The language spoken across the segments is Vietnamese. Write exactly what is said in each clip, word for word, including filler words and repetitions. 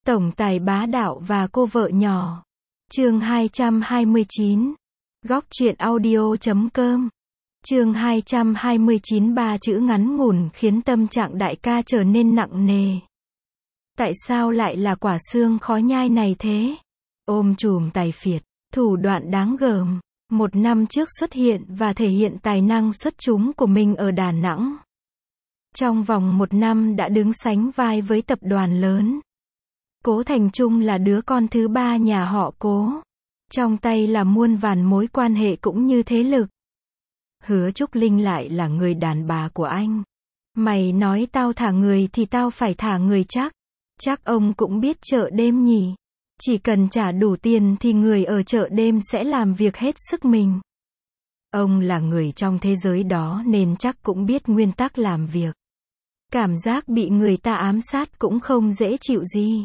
Tổng tài bá đạo và cô vợ nhỏ. Chương hai trăm hai mươi chín. Góc truyện audio chấm com. Chương hai trăm hai mươi chín. Ba chữ ngắn ngủn khiến tâm trạng đại ca trở nên nặng nề. Tại sao lại là quả xương khó nhai này thế? Ôm chùm tài phiệt, thủ đoạn đáng gờm. Một năm trước xuất hiện và thể hiện tài năng xuất chúng của mình ở Đà Nẵng. Trong vòng một năm đã đứng sánh vai với tập đoàn lớn. Cố Thành Trung là đứa con thứ ba nhà họ Cố. Trong tay là muôn vàn mối quan hệ cũng như thế lực. Hứa Trúc Linh lại là người đàn bà của anh. Mày nói tao thả người thì tao phải thả người chắc. Chắc ông cũng biết chợ đêm nhỉ. Chỉ cần trả đủ tiền thì người ở chợ đêm sẽ làm việc hết sức mình. Ông là người trong thế giới đó nên chắc cũng biết nguyên tắc làm việc. Cảm giác bị người ta ám sát cũng không dễ chịu gì.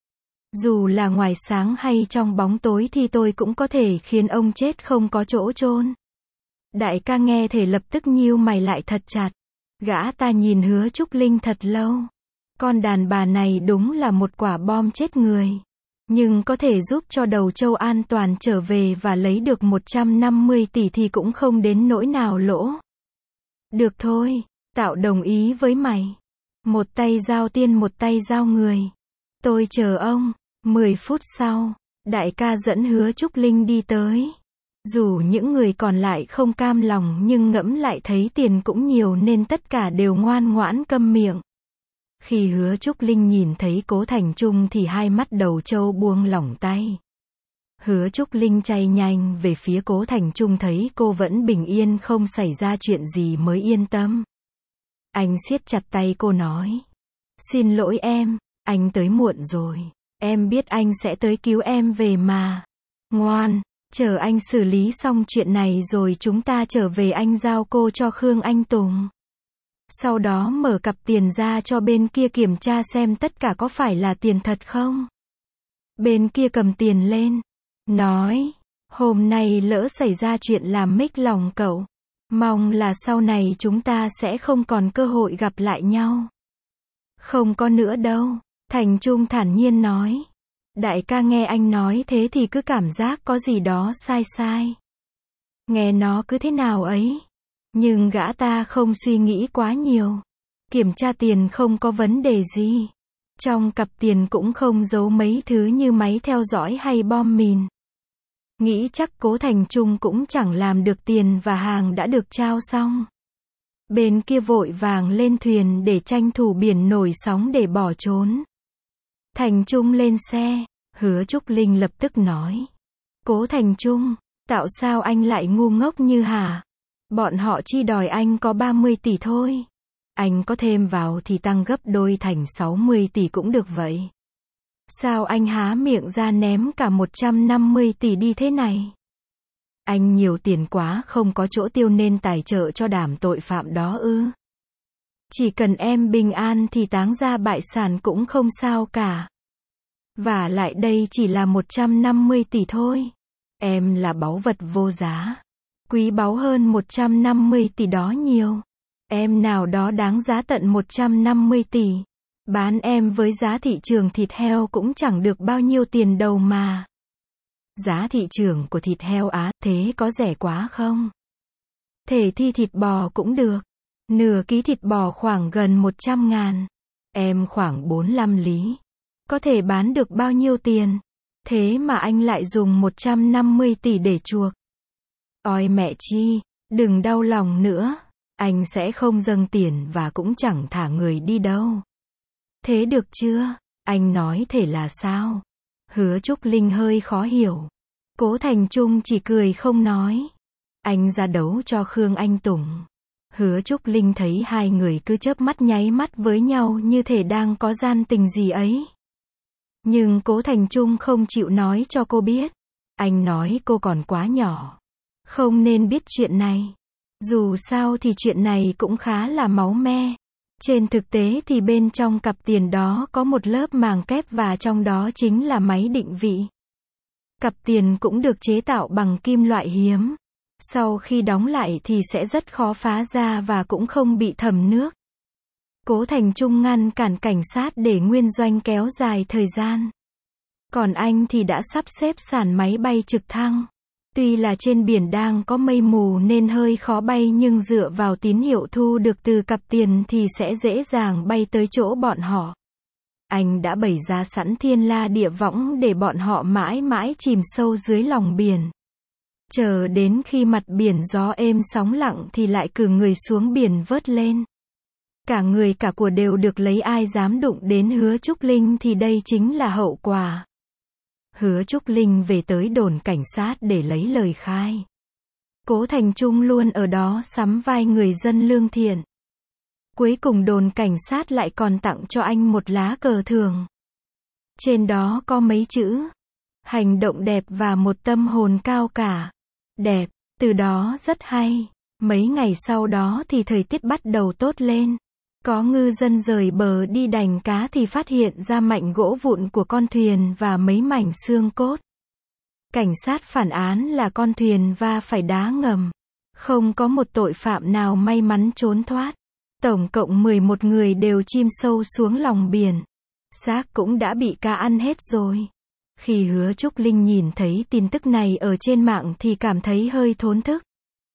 Dù là ngoài sáng hay trong bóng tối thì tôi cũng có thể khiến ông chết không có chỗ chôn. Đại ca nghe thể lập tức nhíu mày lại thật chặt. Gã ta nhìn Hứa Trúc Linh thật lâu. Con đàn bà này đúng là một quả bom chết người. Nhưng có thể giúp cho Đầu Châu an toàn trở về và lấy được một trăm năm mươi tỷ thì cũng không đến nỗi nào lỗ. Được thôi, tao đồng ý với mày. Một tay giao tiên một tay giao người. Tôi chờ ông. Mười phút sau, đại ca dẫn Hứa Trúc Linh đi tới. Dù những người còn lại không cam lòng nhưng ngẫm lại thấy tiền cũng nhiều nên tất cả đều ngoan ngoãn câm miệng. Khi Hứa Trúc Linh nhìn thấy Cố Thành Trung thì hai mắt Đầu Châu buông lỏng tay. Hứa Trúc Linh chạy nhanh về phía Cố Thành Trung, thấy cô vẫn bình yên không xảy ra chuyện gì mới yên tâm. Anh siết chặt tay cô nói. Xin lỗi em, anh tới muộn rồi. Em biết anh sẽ tới cứu em về mà. Ngoan, chờ anh xử lý xong chuyện này rồi chúng ta trở về, anh giao cô cho Khương Anh Tùng. Sau đó mở cặp tiền ra cho bên kia kiểm tra xem tất cả có phải là tiền thật không. Bên kia cầm tiền lên. Nói, hôm nay lỡ xảy ra chuyện làm mếch lòng cậu. Mong là sau này chúng ta sẽ không còn cơ hội gặp lại nhau. Không có nữa đâu. Thành Trung thản nhiên nói. Đại ca nghe anh nói thế thì cứ cảm giác có gì đó sai sai. Nghe nó cứ thế nào ấy. Nhưng gã ta không suy nghĩ quá nhiều. Kiểm tra tiền không có vấn đề gì. Trong cặp tiền cũng không giấu mấy thứ như máy theo dõi hay bom mìn. Nghĩ chắc Cố Thành Trung cũng chẳng làm được, tiền và hàng đã được trao xong. Bên kia vội vàng lên thuyền để tranh thủ biển nổi sóng để bỏ trốn. Thành Trung lên xe, Hứa Trúc Linh lập tức nói. Cố Thành Trung, tạo sao anh lại ngu ngốc như hả? Bọn họ chỉ đòi anh có ba mươi tỷ thôi. Anh có thêm vào thì tăng gấp đôi thành sáu mươi tỷ cũng được vậy. Sao anh há miệng ra ném cả một trăm năm mươi tỷ đi thế này? Anh nhiều tiền quá không có chỗ tiêu nên tài trợ cho đám tội phạm đó ư? Chỉ cần em bình an thì táng ra bại sản cũng không sao cả. Và lại đây chỉ là một trăm năm mươi tỷ thôi. Em là báu vật vô giá. Quý báu hơn một trăm năm mươi tỷ đó nhiều. Em nào đó đáng giá tận một trăm năm mươi tỷ. Bán em với giá thị trường thịt heo cũng chẳng được bao nhiêu tiền đâu mà. Giá thị trường của thịt heo Á thế có rẻ quá không? Thể thi thịt bò cũng được. Nửa ký thịt bò khoảng gần một trăm ngàn. Em khoảng bốn mươi lăm lý. Có thể bán được bao nhiêu tiền? Thế mà anh lại dùng một trăm năm mươi tỷ để chuộc. Ôi mẹ chi, đừng đau lòng nữa. Anh sẽ không dâng tiền và cũng chẳng thả người đi đâu. Thế được chưa? Anh nói thể là sao? Hứa Trúc Linh hơi khó hiểu. Cố Thành Trung chỉ cười không nói. Anh ra đấu cho Khương Anh Tùng. Hứa Trúc Linh thấy hai người cứ chớp mắt nháy mắt với nhau như thể đang có gian tình gì ấy. Nhưng Cố Thành Trung không chịu nói cho cô biết. Anh nói cô còn quá nhỏ. Không nên biết chuyện này. Dù sao thì chuyện này cũng khá là máu me. Trên thực tế thì bên trong cặp tiền đó có một lớp màng kép và trong đó chính là máy định vị. Cặp tiền cũng được chế tạo bằng kim loại hiếm. Sau khi đóng lại thì sẽ rất khó phá ra và cũng không bị thấm nước. Cố Thành Trung ngăn cản cảnh sát để Nguyên Doanh kéo dài thời gian. Còn anh thì đã sắp xếp sàn máy bay trực thăng. Tuy là trên biển đang có mây mù nên hơi khó bay nhưng dựa vào tín hiệu thu được từ cặp tiền thì sẽ dễ dàng bay tới chỗ bọn họ. Anh đã bày ra sẵn thiên la địa võng để bọn họ mãi mãi chìm sâu dưới lòng biển. Chờ đến khi mặt biển gió êm sóng lặng thì lại cử người xuống biển vớt lên. Cả người cả của đều được lấy, ai dám đụng đến Hứa Trúc Linh thì đây chính là hậu quả. Hứa Trúc Linh về tới đồn cảnh sát để lấy lời khai. Cố Thành Trung luôn ở đó sắm vai người dân lương thiện. Cuối cùng đồn cảnh sát lại còn tặng cho anh một lá cờ thưởng. Trên đó có mấy chữ: hành động đẹp và một tâm hồn cao cả. Đẹp, từ đó rất hay. Mấy ngày sau đó thì thời tiết bắt đầu tốt lên. Có ngư dân rời bờ đi đành cá thì phát hiện ra mảnh gỗ vụn của con thuyền và mấy mảnh xương cốt. Cảnh sát phản án là con thuyền va phải đá ngầm. Không có một tội phạm nào may mắn trốn thoát. Tổng cộng mười một người đều chìm sâu xuống lòng biển. Xác cũng đã bị cá ăn hết rồi. Khi Hứa Trúc Linh nhìn thấy tin tức này ở trên mạng thì cảm thấy hơi thốn thức.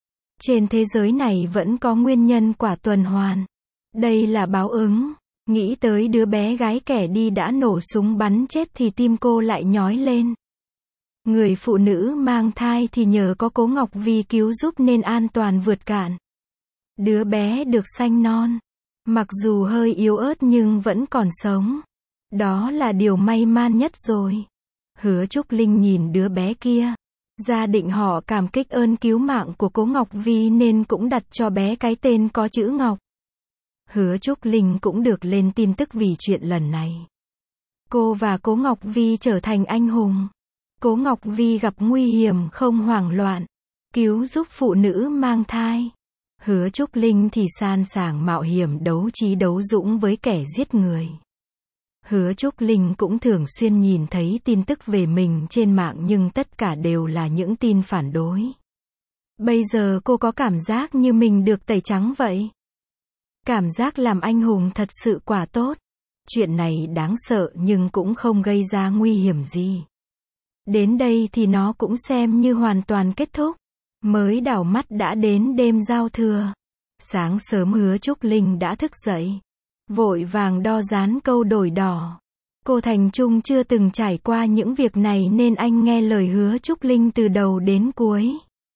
Trên thế giới này vẫn có nguyên nhân quả tuần hoàn. Đây là báo ứng. Nghĩ tới đứa bé gái kẻ đi đã nổ súng bắn chết thì tim cô lại nhói lên. Người phụ nữ mang thai thì nhờ có Cố Ngọc Vi cứu giúp nên an toàn vượt cạn. Đứa bé được sanh non. Mặc dù hơi yếu ớt nhưng vẫn còn sống. Đó là điều may mắn nhất rồi. Hứa Trúc Linh nhìn đứa bé kia. Gia đình họ cảm kích ơn cứu mạng của Cố Ngọc Vi nên cũng đặt cho bé cái tên có chữ Ngọc. Hứa Trúc Linh cũng được lên tin tức vì chuyện lần này. Cô và Cố Ngọc Vi trở thành anh hùng. Cố Ngọc Vi gặp nguy hiểm không hoảng loạn. Cứu giúp phụ nữ mang thai. Hứa Trúc Linh thì san sảng mạo hiểm đấu trí đấu dũng với kẻ giết người. Hứa Trúc Linh cũng thường xuyên nhìn thấy tin tức về mình trên mạng nhưng tất cả đều là những tin phản đối. Bây giờ cô có cảm giác như mình được tẩy trắng vậy. Cảm giác làm anh hùng thật sự quả tốt. Chuyện này đáng sợ nhưng cũng không gây ra nguy hiểm gì. Đến đây thì nó cũng xem như hoàn toàn kết thúc. Mới đảo mắt đã đến đêm giao thừa. Sáng sớm Hứa Trúc Linh đã thức dậy. Vội vàng đo dán câu đổi đỏ. Cô Thành Trung chưa từng trải qua những việc này nên anh nghe lời Hứa Trúc Linh từ đầu đến cuối.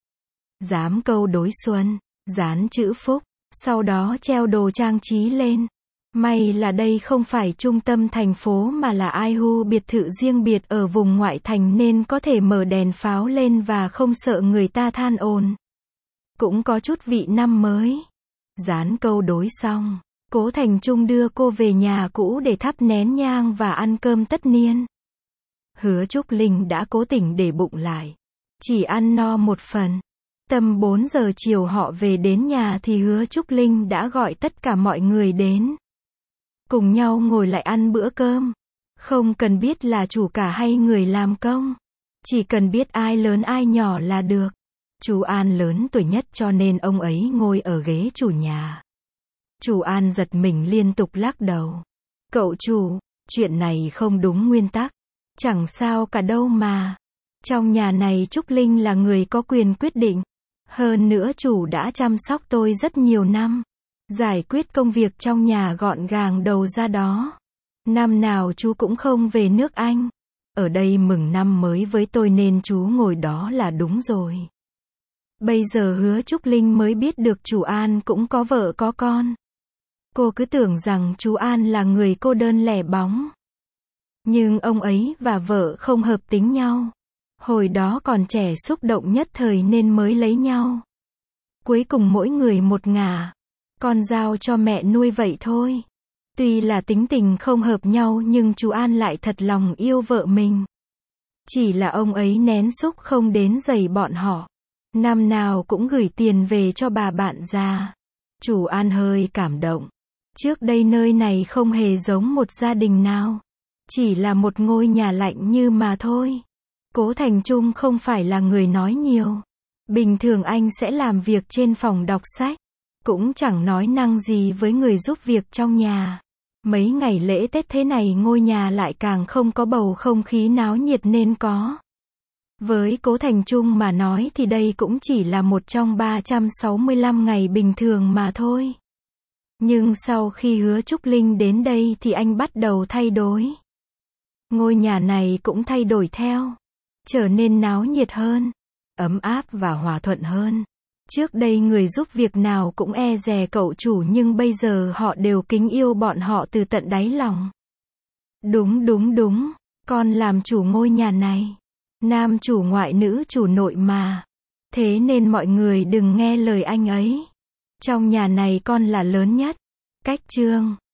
Dám câu đối xuân, dán chữ phúc, sau đó treo đồ trang trí lên. May là đây không phải trung tâm thành phố mà là ai hu biệt thự riêng biệt ở vùng ngoại thành nên có thể mở đèn pháo lên và không sợ người ta than ồn. Cũng có chút vị năm mới. Dán câu đối xong, Cố Thành Trung đưa cô về nhà cũ để thắp nén nhang và ăn cơm tất niên. Hứa Trúc Linh đã cố tình để bụng lại. Chỉ ăn no một phần. Tầm bốn giờ chiều họ về đến nhà thì Hứa Trúc Linh đã gọi tất cả mọi người đến. Cùng nhau ngồi lại ăn bữa cơm. Không cần biết là chủ cả hay người làm công. Chỉ cần biết ai lớn ai nhỏ là được. Chú An lớn tuổi nhất cho nên ông ấy ngồi ở ghế chủ nhà. Chú An giật mình liên tục lắc đầu. Cậu chủ, chuyện này không đúng nguyên tắc. Chẳng sao cả đâu mà. Trong nhà này Trúc Linh là người có quyền quyết định. Hơn nữa chủ đã chăm sóc tôi rất nhiều năm. Giải quyết công việc trong nhà gọn gàng đầu ra đó. Năm nào chú cũng không về nước Anh. Ở đây mừng năm mới với tôi nên chú ngồi đó là đúng rồi. Bây giờ Hứa Trúc Linh mới biết được chủ An cũng có vợ có con. Cô cứ tưởng rằng chú An là người cô đơn lẻ bóng. Nhưng ông ấy và vợ không hợp tính nhau. Hồi đó còn trẻ xúc động nhất thời nên mới lấy nhau. Cuối cùng mỗi người một ngả. Con giao cho mẹ nuôi vậy thôi. Tuy là tính tình không hợp nhau nhưng chú An lại thật lòng yêu vợ mình. Chỉ là ông ấy nén xúc không đến giày bọn họ. Năm nào cũng gửi tiền về cho bà bạn già. Chủ An hơi cảm động. Trước đây nơi này không hề giống một gia đình nào. Chỉ là một ngôi nhà lạnh như mà thôi. Cố Thành Trung không phải là người nói nhiều. Bình thường anh sẽ làm việc trên phòng đọc sách. cũng chẳng nói năng gì với người giúp việc trong nhà. Mấy ngày lễ Tết thế này ngôi nhà lại càng không có bầu không khí náo nhiệt nên có. Với Cố Thành Trung mà nói thì đây cũng chỉ là một trong ba trăm sáu mươi lăm ngày bình thường mà thôi. Nhưng sau khi Hứa Trúc Linh đến đây thì anh bắt đầu thay đổi. Ngôi nhà này cũng thay đổi theo. Trở nên náo nhiệt hơn, ấm áp và hòa thuận hơn. Trước đây người giúp việc nào cũng e dè cậu chủ nhưng bây giờ họ đều kính yêu bọn họ từ tận đáy lòng. Đúng đúng đúng, con làm chủ ngôi nhà này. Nam chủ ngoại nữ chủ nội mà. Thế nên mọi người đừng nghe lời anh ấy. Trong nhà này con là lớn nhất. Cách chương